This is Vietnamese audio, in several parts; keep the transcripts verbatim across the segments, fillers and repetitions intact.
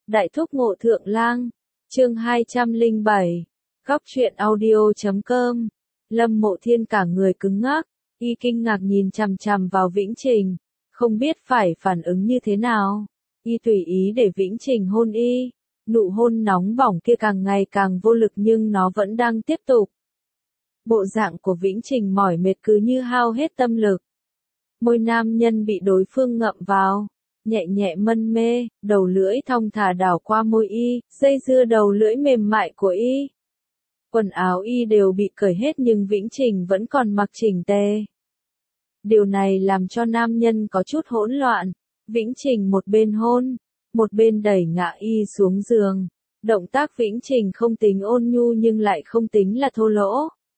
Đại thúc ngộ thượng lang, chương hai trăm lẻ bảy, góc truyện audio chấm com. Lâm Mộ Thiên cả người cứng ngắc, y kinh ngạc nhìn chằm chằm vào Vĩnh Trình, không biết phải phản ứng như thế nào. Y tùy ý để Vĩnh Trình hôn y, nụ hôn nóng bỏng kia càng ngày càng vô lực nhưng nó vẫn đang tiếp tục. Bộ dạng của Vĩnh Trình mỏi mệt cứ như hao hết tâm lực. Môi nam nhân bị đối phương ngậm vào, nhẹ nhẹ mân mê, đầu lưỡi thong thả đảo qua môi y, dây dưa đầu lưỡi mềm mại của y. Quần áo y đều bị cởi hết nhưng Vĩnh Trình vẫn còn mặc chỉnh tề. Điều này làm cho nam nhân có chút hỗn loạn. Vĩnh Trình một bên hôn, một bên đẩy ngã y xuống giường. Động tác Vĩnh Trình không tính ôn nhu nhưng lại không tính là thô lỗ.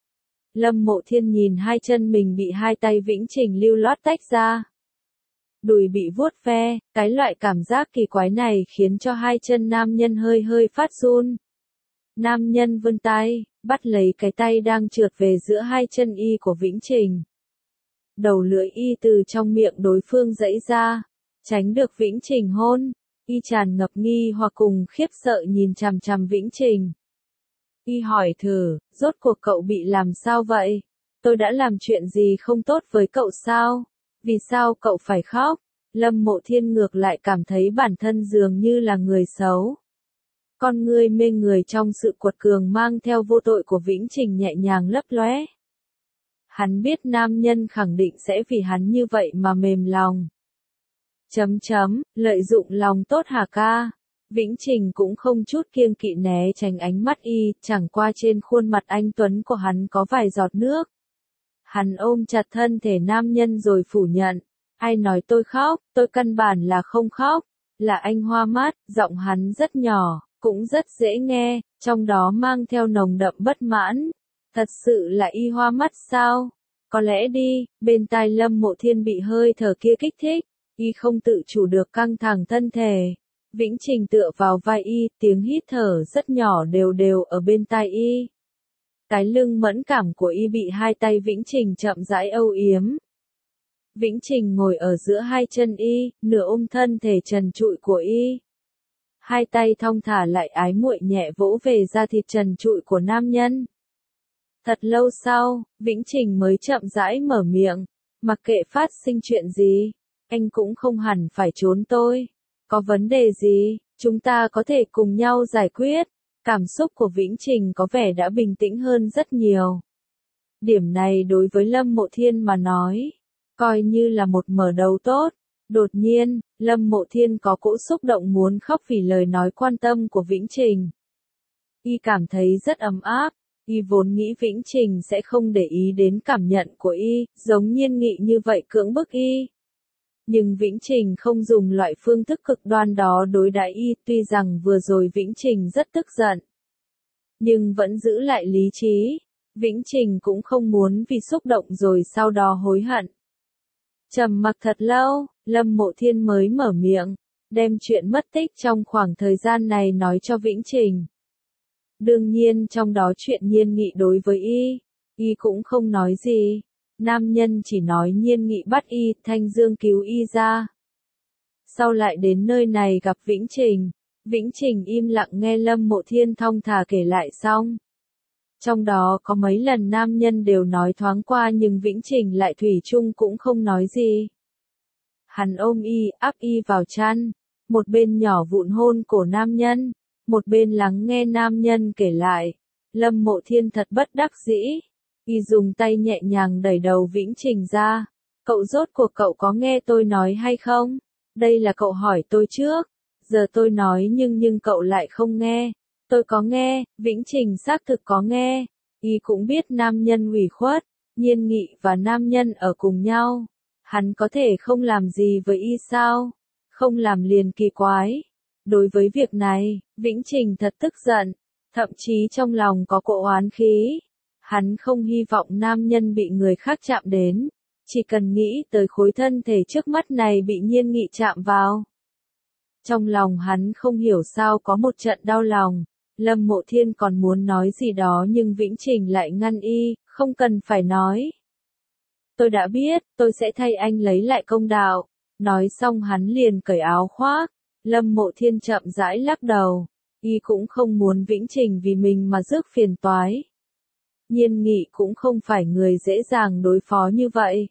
Lâm Mộ Thiên nhìn hai chân mình bị hai tay Vĩnh Trình lưu loát tách ra. Đùi bị vuốt ve, cái loại cảm giác kỳ quái này khiến cho hai chân nam nhân hơi hơi phát run. Nam nhân vươn tay, bắt lấy cái tay đang trượt về giữa hai chân y của Vĩnh Trình. Đầu lưỡi y từ trong miệng đối phương giãy ra, tránh được Vĩnh Trình hôn, y tràn ngập nghi hoặc cùng khiếp sợ nhìn chằm chằm Vĩnh Trình. Y hỏi thử, rốt cuộc cậu bị làm sao vậy? Tôi đã làm chuyện gì không tốt với cậu sao? Vì sao cậu phải khóc? Lâm Mộ Thiên ngược lại cảm thấy bản thân dường như là người xấu. Con ngươi mê người trong sự cuột cường mang theo vô tội của Vĩnh Trình nhẹ nhàng lấp lóe. Hắn biết nam nhân khẳng định sẽ vì hắn như vậy mà mềm lòng. Chấm chấm, lợi dụng lòng tốt hả ca? Vĩnh Trình cũng không chút kiêng kỵ né tránh ánh mắt y, chẳng qua trên khuôn mặt anh tuấn của hắn có vài giọt nước. Hắn ôm chặt thân thể nam nhân rồi phủ nhận. Ai nói tôi khóc, tôi căn bản là không khóc. Là anh hoa mắt, giọng hắn rất nhỏ, cũng rất dễ nghe, trong đó mang theo nồng đậm bất mãn. Thật sự là y hoa mắt sao? Có lẽ đi, bên tai Lâm Mộ Thiên bị hơi thở kia kích thích, y không tự chủ được căng thẳng thân thể. Vĩnh Trình tựa vào vai y, tiếng hít thở rất nhỏ đều đều ở bên tai y. Cái lưng mẫn cảm của y bị hai tay Vĩnh Trình chậm rãi âu yếm. Vĩnh Trình ngồi ở giữa hai chân y, nửa ôm thân thể trần trụi của y. Hai tay thong thả lại ái muội nhẹ vỗ về da thịt trần trụi của nam nhân. Thật lâu sau, Vĩnh Trình mới chậm rãi mở miệng, mặc kệ phát sinh chuyện gì, anh cũng không hẳn phải trốn tôi. Có vấn đề gì, chúng ta có thể cùng nhau giải quyết. Cảm xúc của Vĩnh Trình có vẻ đã bình tĩnh hơn rất nhiều. Điểm này đối với Lâm Mộ Thiên mà nói, coi như là một mở đầu tốt. Đột nhiên, Lâm Mộ Thiên có cỗ xúc động muốn khóc vì lời nói quan tâm của Vĩnh Trình. Y cảm thấy rất ấm áp, y vốn nghĩ Vĩnh Trình sẽ không để ý đến cảm nhận của y, giống Nhiên Nghị như vậy cưỡng bức y. Nhưng Vĩnh Trình không dùng loại phương thức cực đoan đó đối đãi y, tuy rằng vừa rồi Vĩnh Trình rất tức giận, nhưng vẫn giữ lại lý trí. Vĩnh Trình cũng không muốn vì xúc động rồi sau đó hối hận. Trầm mặc thật lâu, Lâm Mộ Thiên mới mở miệng, đem chuyện mất tích trong khoảng thời gian này nói cho Vĩnh Trình. Đương nhiên trong đó chuyện Nhiên Nghị đối với y, y cũng không nói gì. Nam nhân chỉ nói Nhiên Nghị bắt y, Thanh Dương cứu y ra. Sau lại đến nơi này gặp Vĩnh Trình. Vĩnh Trình im lặng nghe Lâm Mộ Thiên thong thả kể lại xong. Trong đó có mấy lần nam nhân đều nói thoáng qua nhưng Vĩnh Trình lại thủy chung cũng không nói gì. Hắn ôm y, áp y vào chăn, một bên nhỏ vụn hôn cổ nam nhân, một bên lắng nghe nam nhân kể lại. Lâm Mộ Thiên thật bất đắc dĩ. Y dùng tay nhẹ nhàng đẩy đầu Vĩnh Trình ra. Cậu rốt cuộc cậu có nghe tôi nói hay không? Đây là cậu hỏi tôi trước. Giờ tôi nói nhưng nhưng cậu lại không nghe. Tôi có nghe, Vĩnh Trình xác thực có nghe. Y cũng biết nam nhân ủy khuất, Nhiên Nghị và nam nhân ở cùng nhau. Hắn có thể không làm gì với y sao? Không làm liền kỳ quái. Đối với việc này, Vĩnh Trình thật tức giận. Thậm chí trong lòng có cỗ oán khí. Hắn không hy vọng nam nhân bị người khác chạm đến, chỉ cần nghĩ tới khối thân thể trước mắt này bị Nhiên Nghị chạm vào. Trong lòng hắn không hiểu sao có một trận đau lòng. Lâm Mộ Thiên còn muốn nói gì đó nhưng Vĩnh Trình lại ngăn y, không cần phải nói. Tôi đã biết, tôi sẽ thay anh lấy lại công đạo. Nói xong hắn liền cởi áo khoác, Lâm Mộ Thiên chậm rãi lắc đầu, y cũng không muốn Vĩnh Trình vì mình mà rước phiền toái. Nhiên Nghị cũng không phải người dễ dàng đối phó như vậy.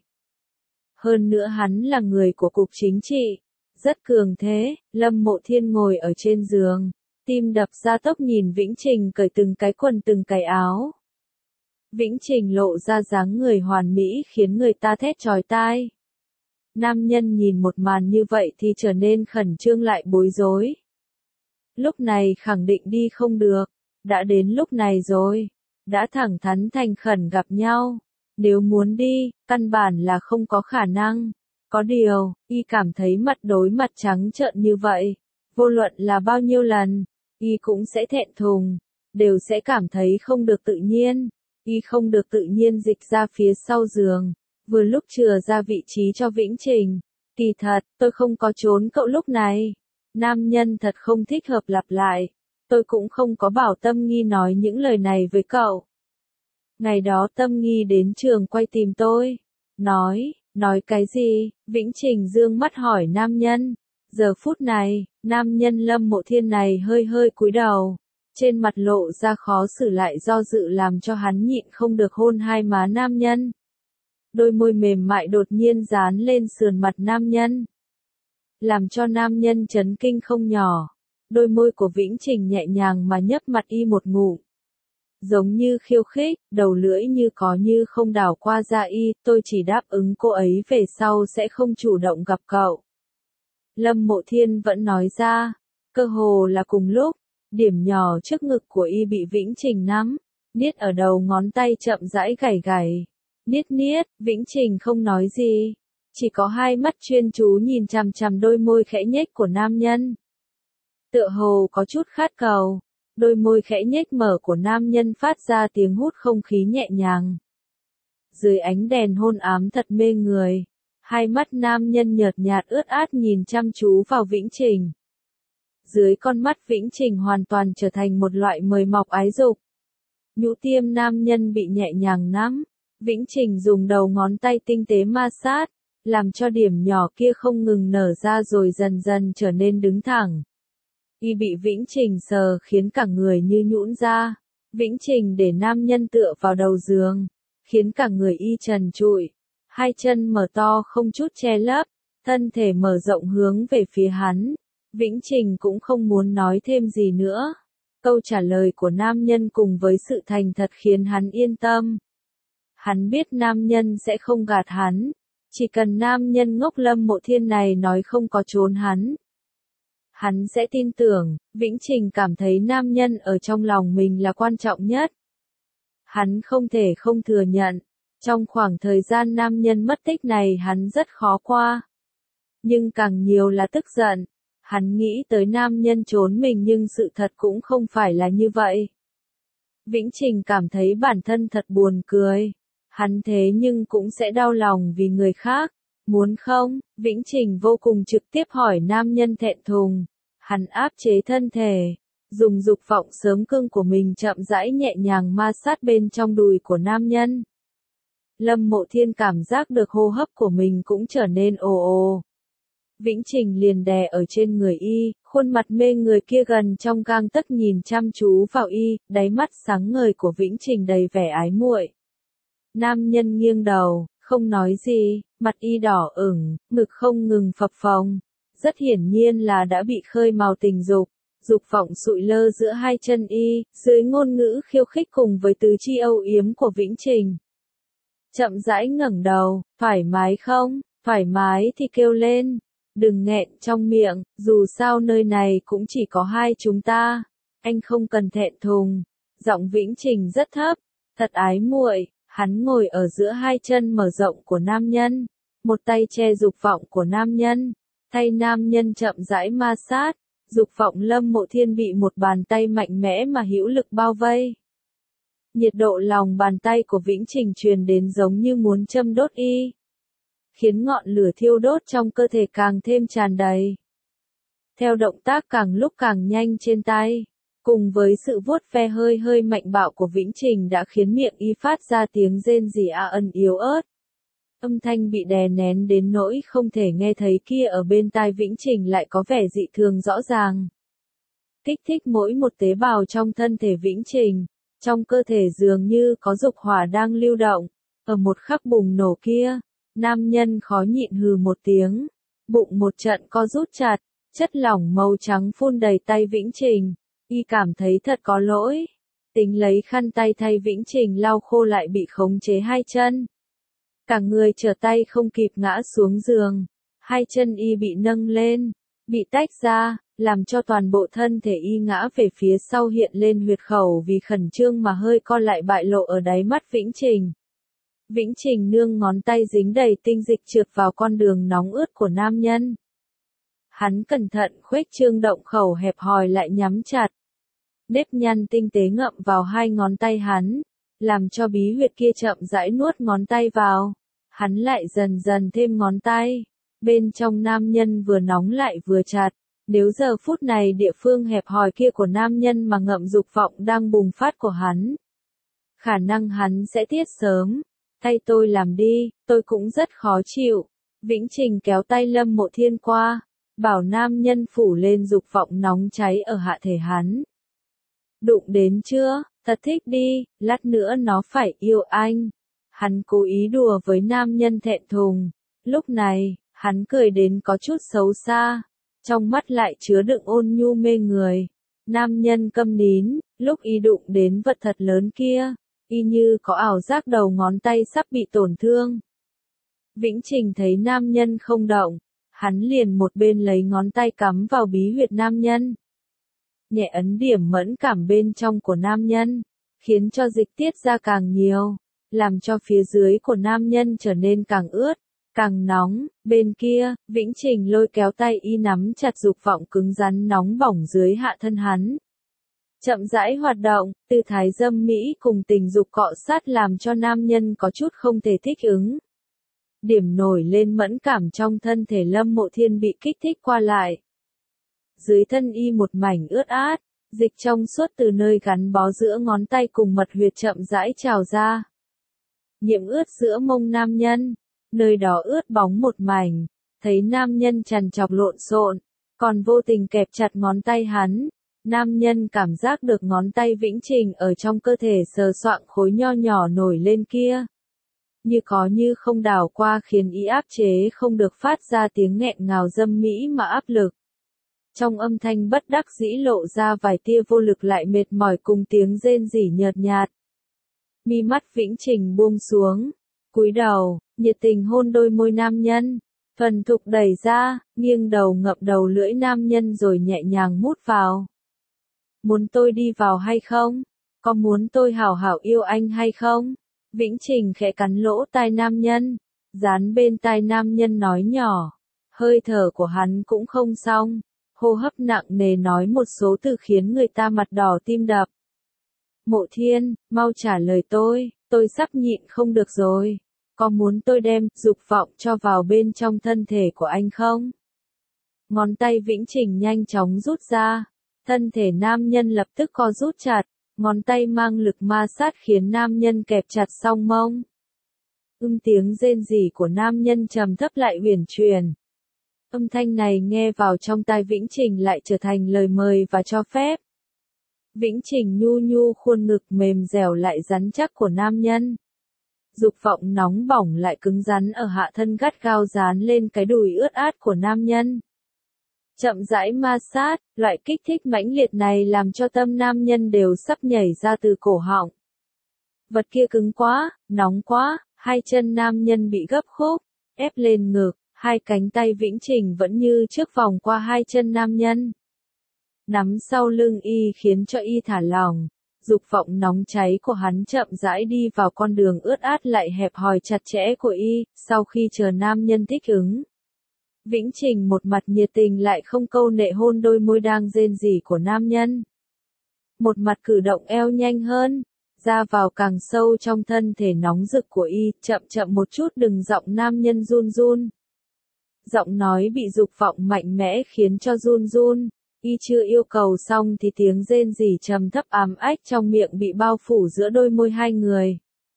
Hơn nữa hắn là người của cục chính trị, rất cường thế. Lâm Mộ Thiên ngồi ở trên giường, tim đập ra tốc nhìn Vĩnh Trình cởi từng cái quần từng cái áo. Vĩnh Trình lộ ra dáng người hoàn mỹ khiến người ta thét chói tai. Nam nhân nhìn một màn như vậy thì trở nên khẩn trương lại bối rối. Lúc này khẳng định đi không được, đã đến lúc này rồi, đã thẳng thắn thành khẩn gặp nhau. Nếu muốn đi, căn bản là không có khả năng. Có điều, y cảm thấy mặt đối mặt trắng trợn như vậy, vô luận là bao nhiêu lần, y cũng sẽ thẹn thùng, đều sẽ cảm thấy không được tự nhiên. Y không được tự nhiên dịch ra phía sau giường, vừa lúc chừa ra vị trí cho Vĩnh Trình. Kỳ thật, tôi không có trốn cậu lúc này. Nam nhân thật không thích hợp lặp lại. Tôi cũng không có bảo Tâm Nghi nói những lời này với cậu. Ngày đó Tâm Nghi đến trường quay tìm tôi. Nói, nói cái gì? Vĩnh Trình dương mắt hỏi nam nhân. Giờ phút này, nam nhân Lâm Mộ Thiên này hơi hơi cúi đầu. Trên mặt lộ ra khó xử lại do dự làm cho hắn nhịn không được hôn hai má nam nhân. Đôi môi mềm mại đột nhiên dán lên sườn mặt nam nhân. Làm cho nam nhân chấn kinh không nhỏ. Đôi môi của Vĩnh Trình nhẹ nhàng mà nhấp mặt y một ngụm. Giống như khiêu khích, đầu lưỡi như có như không đảo qua da y, tôi chỉ đáp ứng cô ấy về sau sẽ không chủ động gặp cậu. Lâm Mộ Thiên vẫn nói ra, cơ hồ là cùng lúc, điểm nhỏ trước ngực của y bị Vĩnh Trình nắm, niết ở đầu ngón tay chậm rãi gảy gảy. Niết niết, Vĩnh Trình không nói gì, chỉ có hai mắt chuyên chú nhìn chằm chằm đôi môi khẽ nhếch của nam nhân. Tựa hồ có chút khát cầu, đôi môi khẽ nhếch mở của nam nhân phát ra tiếng hút không khí nhẹ nhàng. Dưới ánh đèn hôn ám thật mê người, hai mắt nam nhân nhợt nhạt ướt át nhìn chăm chú vào Vĩnh Trình. Dưới con mắt Vĩnh Trình hoàn toàn trở thành một loại mời mọc ái dục. Nhũ tiêm nam nhân bị nhẹ nhàng nắm, Vĩnh Trình dùng đầu ngón tay tinh tế ma sát, làm cho điểm nhỏ kia không ngừng nở ra rồi dần dần trở nên đứng thẳng. Y bị Vĩnh Trình sờ khiến cả người như nhũn ra. Vĩnh Trình để nam nhân tựa vào đầu giường, khiến cả người y trần trụi, hai chân mở to không chút che lấp, thân thể mở rộng hướng về phía hắn. Vĩnh Trình cũng không muốn nói thêm gì nữa. Câu trả lời của nam nhân cùng với sự thành thật khiến hắn yên tâm. Hắn biết nam nhân sẽ không gạt hắn, chỉ cần nam nhân ngốc Lâm Mộ Thiên này nói không có trốn hắn. Hắn sẽ tin tưởng. Vĩnh Trình cảm thấy nam nhân ở trong lòng mình là quan trọng nhất. Hắn không thể không thừa nhận, trong khoảng thời gian nam nhân mất tích này hắn rất khó qua. Nhưng càng nhiều là tức giận. Hắn nghĩ tới nam nhân trốn mình nhưng sự thật cũng không phải là như vậy. Vĩnh Trình cảm thấy bản thân thật buồn cười. Hắn thế nhưng cũng sẽ đau lòng vì người khác. Muốn không? Vĩnh Trình vô cùng trực tiếp hỏi nam nhân thẹn thùng. Hắn áp chế thân thể, dùng dục vọng sớm cưng của mình chậm rãi nhẹ nhàng ma sát bên trong đùi của nam nhân. Lâm Mộ Thiên cảm giác được hô hấp của mình cũng trở nên ồ ồ. Vĩnh Trình liền đè ở trên người y, khuôn mặt mê người kia gần trong gang tấc nhìn chăm chú vào y, đáy mắt sáng ngời của Vĩnh Trình đầy vẻ ái muội. Nam nhân nghiêng đầu, không nói gì, mặt y đỏ ửng, ngực không ngừng phập phồng. Rất hiển nhiên là đã bị khơi mào tình dục, dục vọng sụi lơ giữa hai chân y, dưới ngôn ngữ khiêu khích cùng với tứ chi âu yếm của Vĩnh Trình. Chậm rãi ngẩng đầu, thoải mái không? Thoải mái thì kêu lên, đừng nghẹn trong miệng, dù sao nơi này cũng chỉ có hai chúng ta, anh không cần thẹn thùng. Giọng Vĩnh Trình rất thấp, thật ái muội. Hắn ngồi ở giữa hai chân mở rộng của nam nhân, một tay che dục vọng của nam nhân. Tay nam nhân chậm rãi ma sát, dục vọng Lâm Mộ Thiên bị một bàn tay mạnh mẽ mà hữu lực bao vây. Nhiệt độ lòng bàn tay của Vĩnh Trình truyền đến giống như muốn châm đốt y, khiến ngọn lửa thiêu đốt trong cơ thể càng thêm tràn đầy. Theo động tác càng lúc càng nhanh trên tay, cùng với sự vuốt ve hơi hơi mạnh bạo của Vĩnh Trình đã khiến miệng y phát ra tiếng rên rỉ a ân yếu ớt. Âm thanh bị đè nén đến nỗi không thể nghe thấy kia ở bên tai Vĩnh Trình lại có vẻ dị thường rõ ràng. Kích thích mỗi một tế bào trong thân thể Vĩnh Trình, trong cơ thể dường như có dục hỏa đang lưu động. Ở một khắc bùng nổ kia, nam nhân khó nhịn hừ một tiếng, bụng một trận co rút chặt, chất lỏng màu trắng phun đầy tay Vĩnh Trình, y cảm thấy thật có lỗi. Tính lấy khăn tay thay Vĩnh Trình lau khô lại bị khống chế hai chân. Cả người trở tay không kịp ngã xuống giường, hai chân y bị nâng lên, bị tách ra, làm cho toàn bộ thân thể y ngã về phía sau hiện lên huyệt khẩu vì khẩn trương mà hơi co lại bại lộ ở đáy mắt Vĩnh Trình. Vĩnh Trình nương ngón tay dính đầy tinh dịch trượt vào con đường nóng ướt của nam nhân. Hắn cẩn thận khuếch trương động khẩu hẹp hòi lại nhắm chặt. Nếp nhăn tinh tế ngậm vào hai ngón tay hắn, làm cho bí huyệt kia chậm rãi nuốt ngón tay vào. Hắn lại dần dần thêm ngón tay. Bên trong nam nhân vừa nóng lại vừa chặt. Nếu giờ phút này địa phương hẹp hòi kia của nam nhân mà ngậm dục vọng đang bùng phát của hắn, khả năng hắn sẽ tiết sớm. Thay tôi làm đi, tôi cũng rất khó chịu. Vĩnh Trình kéo tay Lâm Mộ Thiên qua, bảo nam nhân phủ lên dục vọng nóng cháy ở hạ thể hắn. Đụng đến chưa, thật thích đi, lát nữa nó phải yêu anh. Hắn cố ý đùa với nam nhân thẹn thùng. Lúc này, hắn cười đến có chút xấu xa, trong mắt lại chứa đựng ôn nhu mê người. Nam nhân câm nín, lúc y đụng đến vật thật lớn kia, y như có ảo giác đầu ngón tay sắp bị tổn thương. Vĩnh Trình thấy nam nhân không động, hắn liền một bên lấy ngón tay cắm vào bí huyệt nam nhân. Nhẹ ấn điểm mẫn cảm bên trong của nam nhân, khiến cho dịch tiết ra càng nhiều, làm cho phía dưới của nam nhân trở nên càng ướt, càng nóng. Bên kia, Vĩnh Trình lôi kéo tay y nắm chặt dục vọng cứng rắn nóng bỏng dưới hạ thân hắn. Chậm rãi hoạt động, tư thái dâm mỹ cùng tình dục cọ sát làm cho nam nhân có chút không thể thích ứng. Điểm nổi lên mẫn cảm trong thân thể Lâm Mộ Thiên bị kích thích qua lại. Dưới thân y một mảnh ướt át, dịch trong suốt từ nơi gắn bó giữa ngón tay cùng mật huyệt chậm rãi trào ra. Nhiễm ướt giữa mông nam nhân, nơi đó ướt bóng một mảnh, thấy nam nhân trằn trọc lộn xộn, còn vô tình kẹp chặt ngón tay hắn. Nam nhân cảm giác được ngón tay Vĩnh Trình ở trong cơ thể sờ soạng khối nho nhỏ nổi lên kia. Như có như không đảo qua khiến y áp chế không được phát ra tiếng nghẹn ngào dâm mỹ mà áp lực. Trong âm thanh bất đắc dĩ lộ ra vài tia vô lực lại mệt mỏi cùng tiếng rên rỉ nhợt nhạt. Mi mắt Vĩnh Trình buông xuống, cúi đầu, nhiệt tình hôn đôi môi nam nhân, thuần thục đẩy ra, nghiêng đầu ngậm đầu lưỡi nam nhân rồi nhẹ nhàng mút vào. Muốn tôi đi vào hay không? Có muốn tôi hảo hảo yêu anh hay không? Vĩnh Trình khẽ cắn lỗ tai nam nhân, dán bên tai nam nhân nói nhỏ. Hơi thở của hắn cũng không xong, hô hấp nặng nề nói một số từ khiến người ta mặt đỏ tim đập. Mộ Thiên, mau trả lời tôi, tôi sắp nhịn không được rồi. Có muốn tôi đem dục vọng cho vào bên trong thân thể của anh không? Ngón tay Vĩnh Trình nhanh chóng rút ra. Thân thể nam nhân lập tức co rút chặt, ngón tay mang lực ma sát khiến nam nhân kẹp chặt song mông. Ưm tiếng rên rỉ của nam nhân trầm thấp lại uyển chuyển. Âm thanh này nghe vào trong tai Vĩnh Trình lại trở thành lời mời và cho phép. Vĩnh Trình nhu nhu khuôn ngực mềm dẻo lại rắn chắc của nam nhân. Dục vọng nóng bỏng lại cứng rắn ở hạ thân gắt gao dán lên cái đùi ướt át của nam nhân. Chậm rãi ma sát, loại kích thích mãnh liệt này làm cho tâm nam nhân đều sắp nhảy ra từ cổ họng. Vật kia cứng quá, nóng quá, hai chân nam nhân bị gấp khúc, ép lên ngực, hai cánh tay Vĩnh Trình vẫn như trước vòng qua hai chân nam nhân. Nắm sau lưng y khiến cho y thả lỏng, dục vọng nóng cháy của hắn chậm rãi đi vào con đường ướt át lại hẹp hòi chặt chẽ của y, sau khi chờ nam nhân thích ứng. Vĩnh Trình một mặt nhiệt tình lại không câu nệ hôn đôi môi đang rên rỉ của nam nhân. Một mặt cử động eo nhanh hơn, ra vào càng sâu trong thân thể nóng rực của y, chậm chậm một chút đừng giọng nam nhân run run. Giọng nói bị dục vọng mạnh mẽ khiến cho run run, y chưa yêu cầu xong thì tiếng rên rỉ trầm thấp ám ách trong miệng bị bao phủ giữa đôi môi hai người.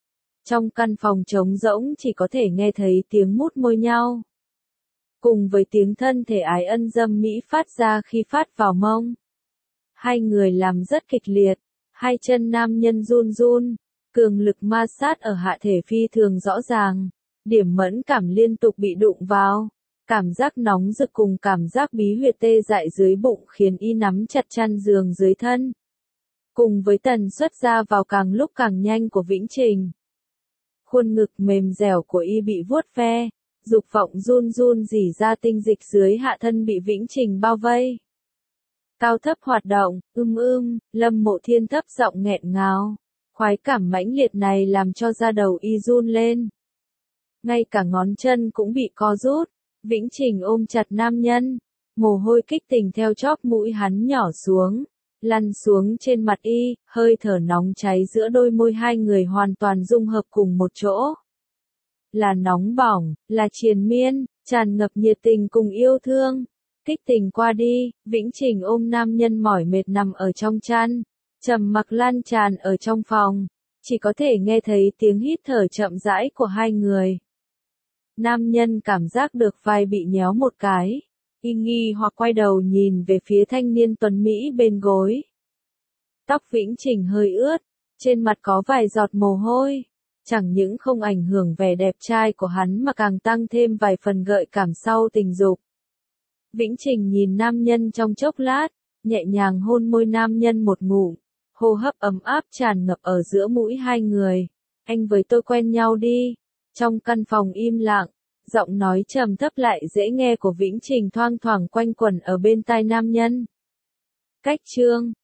Trong căn phòng trống rỗng chỉ có thể nghe thấy tiếng mút môi nhau. Cùng với tiếng thân thể ái ân dâm mỹ phát ra khi phát vào mông. Hai người làm rất kịch liệt, hai chân nam nhân run run, cường lực ma sát ở hạ thể phi thường rõ ràng, điểm mẫn cảm liên tục bị đụng vào, cảm giác nóng rực cùng cảm giác bí huyệt tê dại dưới bụng khiến y nắm chặt chăn giường dưới thân. Cùng với tần suất ra vào càng lúc càng nhanh của Vĩnh Trình. Khuôn ngực mềm dẻo của y bị vuốt ve, dục vọng run run rỉ ra tinh dịch dưới hạ thân bị Vĩnh Trình bao vây. Cao thấp hoạt động, ưm ưm, Lâm Mộ Thiên thấp giọng nghẹn ngào. Khoái cảm mãnh liệt này làm cho da đầu y run lên. Ngay cả ngón chân cũng bị co rút. Vĩnh Trình ôm chặt nam nhân, mồ hôi kích tình theo chóp mũi hắn nhỏ xuống, lăn xuống trên mặt y, hơi thở nóng cháy giữa đôi môi hai người hoàn toàn dung hợp cùng một chỗ. Là nóng bỏng, là triền miên, tràn ngập nhiệt tình cùng yêu thương. Kích tình qua đi, Vĩnh Trình ôm nam nhân mỏi mệt nằm ở trong chăn, trầm mặc lan tràn ở trong phòng, chỉ có thể nghe thấy tiếng hít thở chậm rãi của hai người. Nam nhân cảm giác được vai bị nhéo một cái, y nghi hoặc quay đầu nhìn về phía thanh niên tuấn Mỹ bên gối. Tóc Vĩnh Trình hơi ướt, trên mặt có vài giọt mồ hôi, chẳng những không ảnh hưởng vẻ đẹp trai của hắn mà càng tăng thêm vài phần gợi cảm sau tình dục. Vĩnh Trình nhìn nam nhân trong chốc lát, nhẹ nhàng hôn môi nam nhân một ngụm, hô hấp ấm áp tràn ngập ở giữa mũi hai người. Anh với tôi quen nhau đi. Trong căn phòng im lặng, giọng nói trầm thấp lại dễ nghe của Vĩnh Trình thoang thoảng quanh quẩn ở bên tai nam nhân. Cách chương